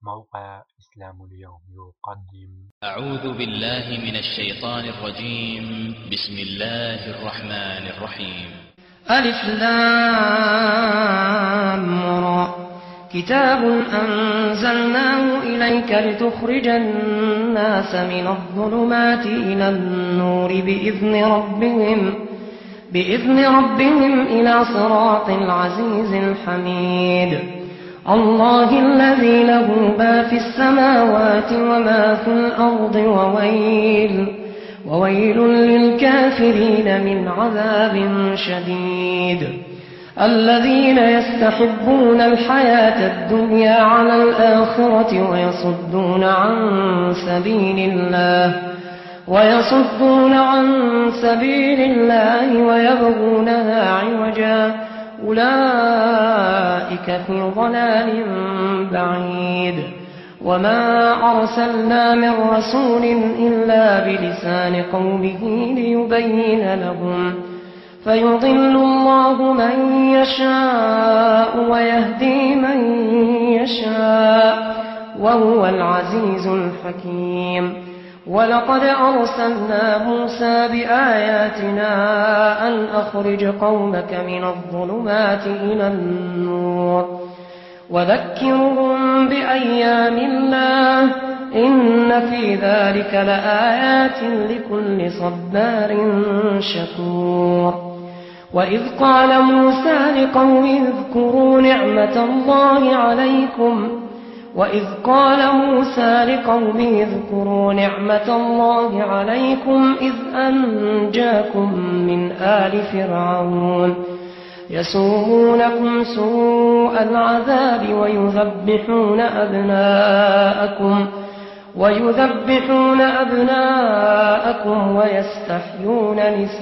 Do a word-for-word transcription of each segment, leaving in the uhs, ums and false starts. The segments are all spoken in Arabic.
موقع إسلام اليوم يقدم. أعوذ بالله من الشيطان الرجيم. بسم الله الرحمن الرحيم. ألف لام را كتاب أنزلناه إليك لتخرج الناس من الظلمات إلى النور بإذن ربهم بإذن ربهم إلى صراط العزيز الحميد. الله الذي له ما في السماوات وما في الأرض وويل وويل للكافرين من عذاب شديد. الذين يستحبون الحياة الدنيا على الآخرة ويصدون عن سبيل الله ويصدون عن سبيل الله ويبغونها عوجا أولئك في ضلال بعيد. وما أرسلنا من رسول إلا بلسان قومه ليبين لهم فيضل الله من يشاء ويهدي من يشاء وهو العزيز الحكيم. ولقد أرسلنا موسى بآياتنا أن أخرج قومك من الظلمات إلى النور وذكرهم بأيام الله إن في ذلك لآيات لكل صبار شكور. وإذ قال موسى لقومه اذكروا نعمة الله عليكم وإذ قال موسى لقومه اذكروا نعمة الله عليكم إذ أنجاكم من آل فرعون يسومونكم سوء العذاب ويذبحون أبناءكم ويذبحون أبناءكم ويستحيون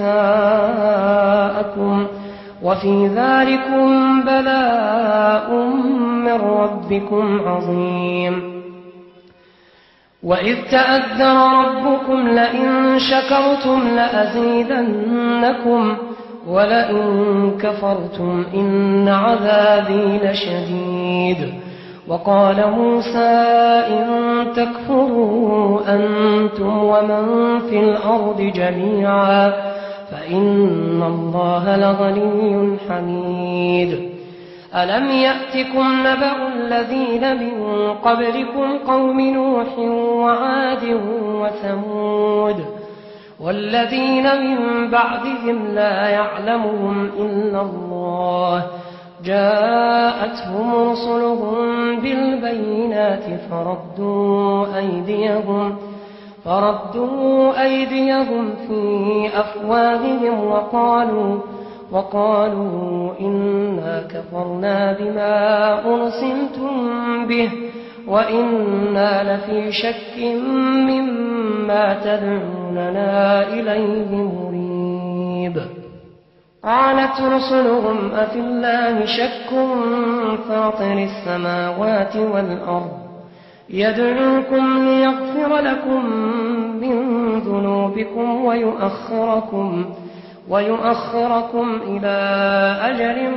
نساءكم وفي ذلكم بلاء من ربكم عظيم. وإذ تأذن ربكم لئن شكرتم لأزيدنكم ولئن كفرتم إن عذابي لشديد. وقال موسى إن تكفروا أنتم ومن في الأرض جميعا فإن الله لغني حميد. ألم يأتكم نبأ الذين من قبلكم قوم نوح وعاد وثمود والذين من بعدهم لا يعلمهم إلا الله جاءتهم رسلهم بالبينات فردوا أيديهم فردوا أيديهم في أفواههم وقالوا وقالوا إنا كفرنا بما أرسلتم به وإنا لفي شك مما تدعوننا إليه مريب. قالت رسلهم أفي الله شك فاطر السماوات والأرض يدعوكم ليغفر لكم من ذنوبكم ويؤخركم ويؤخركم إلى أجل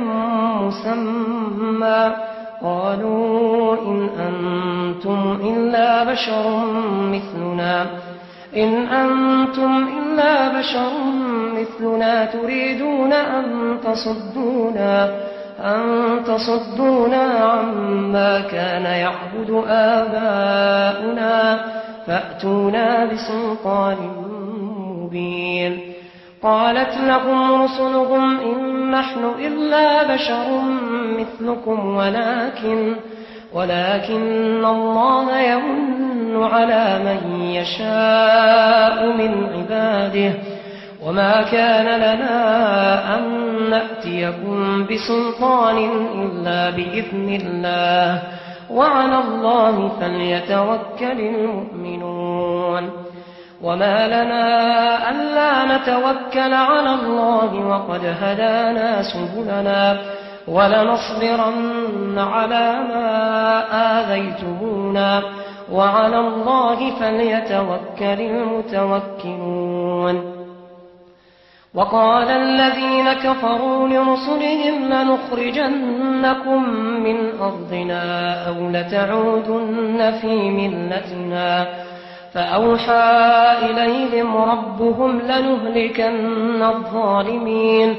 مسمى قالوا إن أنتم إلا بشر مثلنا إن أنتم إلا بشر مثلنا تريدون أن تصدونا أن تصدونا عما كان يعبد آباؤنا فأتونا بسلطان مبين. قالت لهم رسلهم إن نحن إلا بشر مثلكم ولكن ولكن الله يمن على من يشاء من عباده وما كان لنا أن نأتيكم بسلطان إلا بإذن الله وعلى الله فليتوكل المؤمنون. وما لنا ألا نتوكل على الله وقد هدانا سبلنا ولنصبرن على ما آذيتمونا وعلى الله فليتوكل المتوكلون. وقال الذين كفروا لرسلهم لنخرجن لنخرجنكم من أرضنا أو لتعودن في ملتنا فأوحى إليهم ربهم لنهلكن الظالمين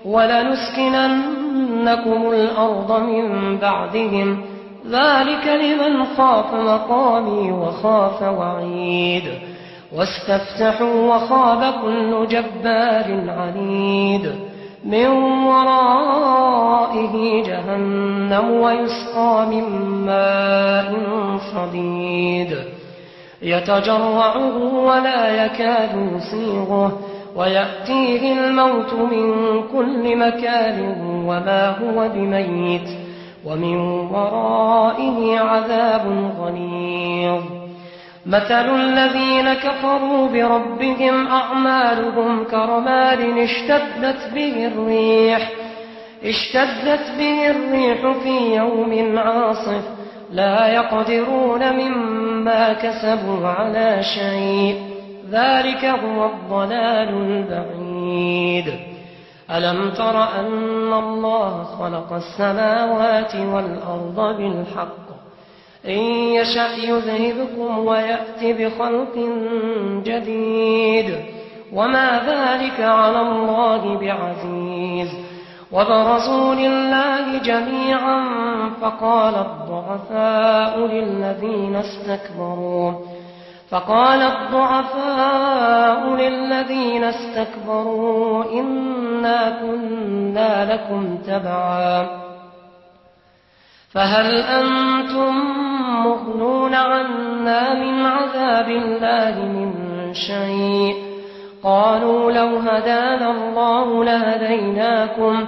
ولنسكننكم الأرض من بعدهم ذلك لمن خاف مقامي وخاف وعيد واستفتحوا وخاب كل جبار عنيد من ورائه جهنم ويسقى من ماء صديد يتجرعه ولا يكاد يسيغه ويأتيه الموت من كل مكان وما هو بميت ومن ورائه عذاب غليظ مثل الذين كفروا بربهم أعمالهم كرماد اشتدت به الريح اشتدت به الريح في يوم عاصف لا يقدرون مما كسبوا على شيء ذلك هو الضلال البعيد ألم تر أن الله خلق السماوات والأرض بالحق إن يشأ يذهبكم ويأتي بخلق جديد وما ذلك على الله بعزيز وبرزوا لله جميعا فقال الضعفاء للذين استكبروا فقال الضعفاء للذين استكبروا إنا كنا لكم تبعا فهل أنتم مغنون عنا من عذاب الله من شيء قالوا لو هدانا الله لهديناكم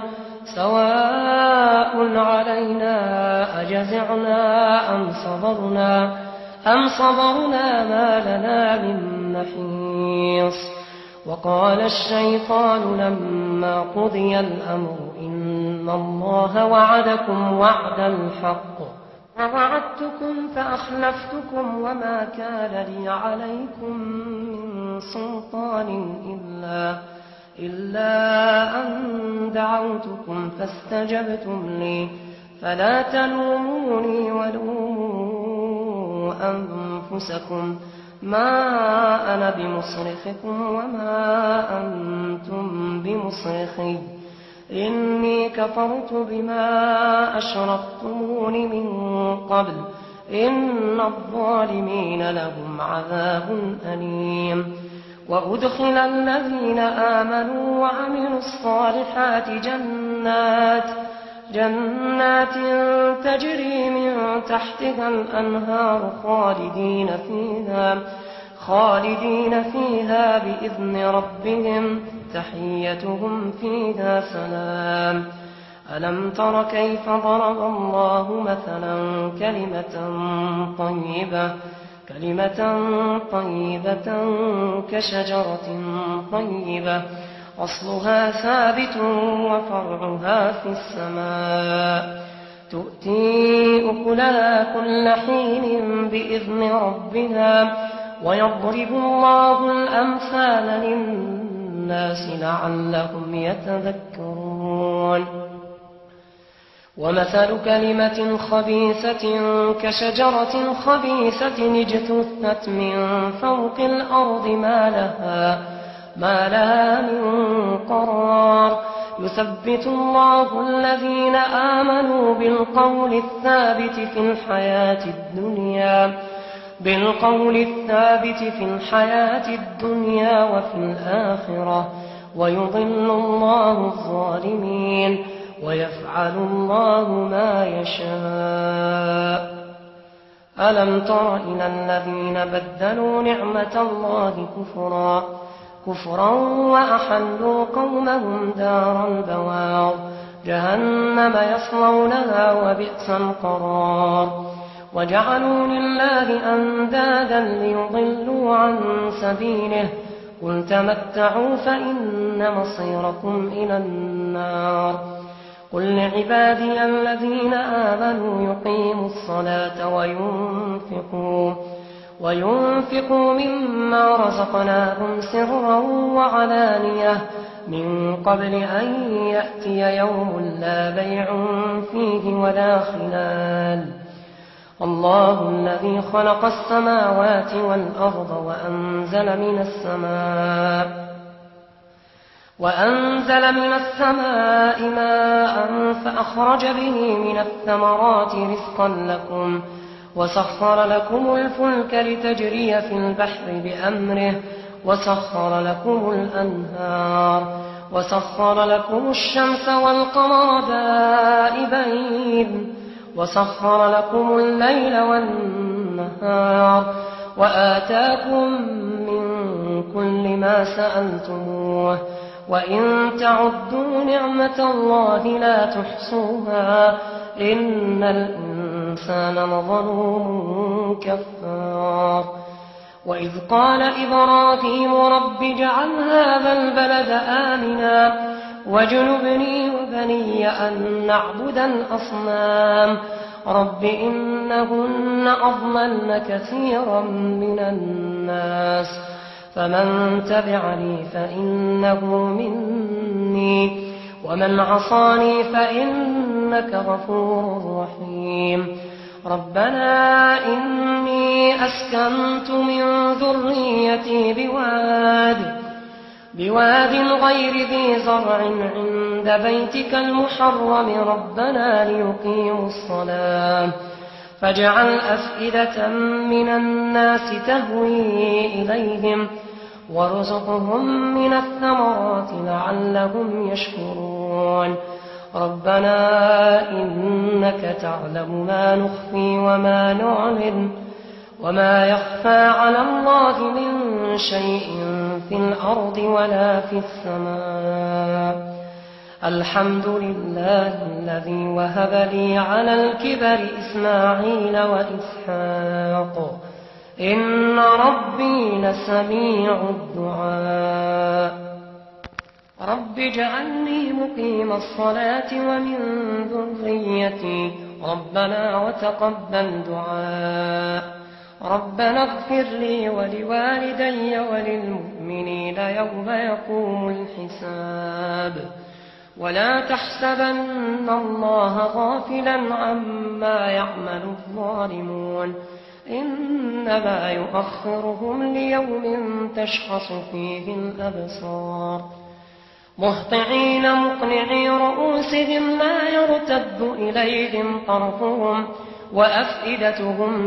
سواء علينا أجزعنا أم صبرنا أم صبرنا ما لنا من محيص وقال الشيطان لما قضي الأمر إن الله وعدكم وعد الحق ووعدتكم فأخلفتكم وما كان لي عليكم من سلطان إلا, إلا أن دعوتكم فاستجبتم لي فلا تلوموني ولوموا أنفسكم ما أنا بمصرخكم وما أنتم بمصرخي إني كفرت بما أشركتمون من قبل إن الظالمين لهم عذاب أليم وأدخل الذين آمنوا وعملوا الصالحات جنات جنات تجري من تحتها الأنهار خالدين فيها خالدين فيها بإذن ربهم تحيتهم فيها سلام ألم تر كيف ضرب الله مثلا كلمة طيبة كلمة طيبة كشجرة طيبة أصلها ثابت وفرعها في السماء تؤتي أكلها كل حين بإذن ربها ويضرب الله الأمثال للناس لعلهم يتذكرون ومثل كلمة خبيثة كشجرة خبيثة اجتثت من فوق الأرض ما لها ما لها من قرار يثبت الله الذين آمنوا بالقول الثابت في الحياة الدنيا بالقول الثابت في الحياة الدنيا وفي الآخرة ويضل الله الظالمين ويفعل الله ما يشاء ألم تر إلى الذين بدلوا نعمة الله كفرا كفرا وأحلوا قومهم دار البوار جهنم يصلونها وبئس القرار وجعلوا لله أندادا ليضلوا عن سبيله قل تمتعوا فإن مصيركم إلى النار قل لعبادي الذين آمنوا يقيموا الصلاة وينفقوا وينفقوا مما رزقناهم سرا وعلانية من قبل أن يأتي يوم لا بيع فيه ولا خلال الله الذي خلق السماوات والأرض وأنزل من السماء وأنزل من السماء ماء فأخرج به من الثمرات رزقا لكم وسخر لكم الفلك لتجري في البحر بأمره وسخر لكم الأنهار وسخر لكم الشمس والقمر دائبين وسخر لكم الليل والنهار وآتاكم من كل ما سألتموه وإن تعدوا نعمة الله لا تحصوها إن الإنسان لظلوم كفار وإذ قال إبراهيم رب اجعل هذا البلد آمنا واجنبني وبني أن نعبد الأصنام رب إنهن أضللن كثيرا من الناس فمن تبعني فإنه مني ومن عصاني فإنك غفور رحيم ربنا إني أسكنت من ذريتي بواد بواد غير ذي زرع عند بيتك المحرم ربنا ليقيموا الصلاة فاجعل أفئدة من الناس تهوي إليهم وارزقهم من الثمرات لعلهم يشكرون ربنا إنك تعلم ما نخفي وما نعلن وما يخفى على الله من شيء في الأرض ولا في السماء الحمد لله الذي وهب لي على الكبر إسماعيل وإسحاق إن ربي لسميع الدعاء رب اجعلني مقيم الصلاة ومن ذريتي ربنا وتقبل دعاء ربنا اغفر لي ولوالدي وللمؤمنين يوم يقوم الحساب ولا تحسبن الله غافلا عما يعمل الظالمون إنما يؤخرهم ليوم تشخص فيه الأبصار مهطعين مقنعي رؤوسهم لا يرتد إليهم طرفهم وأفئدتهم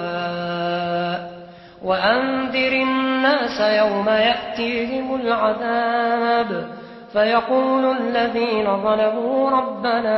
هواء وأنذر الناس يوم يأتيهم العذاب فيقول الذين ظلموا ربنا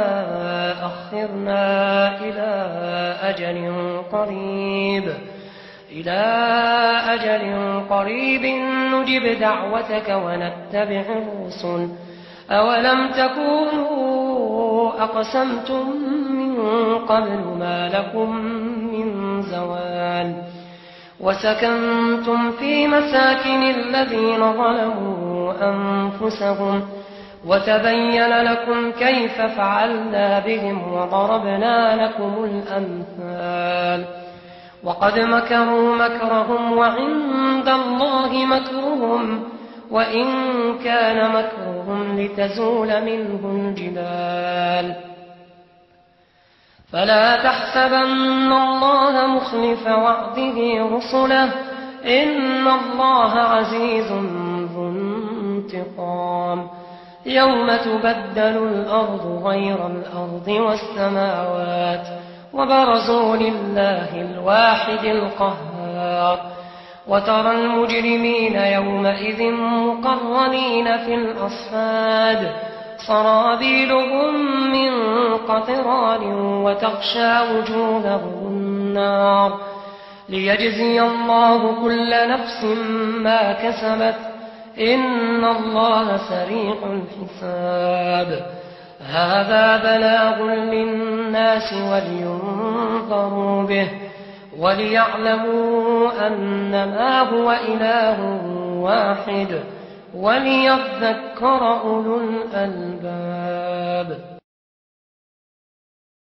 أخرنا إلى أجل قريب إلى أجل قريب نجب دعوتك ونتبع الرسل أولم تكونوا أقسمتم من قبل ما لكم من زوال وسكنتم في مساكن الذين ظلموا أنفسهم وتبين لكم كيف فعلنا بهم وضربنا لكم الأمثال وقد مكروا مكرهم وعند الله مكرهم وإن كان مكرهم لتزول منه الجبال فلا تحسبن الله مخلف وعده رسله إن الله عزيز ذو انتقام يوم تبدل الأرض غير الأرض والسماوات وبرزوا لله الواحد القهار وترى المجرمين يومئذ مقرنين في الأصفاد صرابيلهم من قطران وتغشى وجوههم النار ليجزي الله كل نفس ما كسبت إن الله سريع الحساب هذا بلاغ للناس ولينذروا به وليعلموا أنما هو إله واحد وليذكر أولو الألباب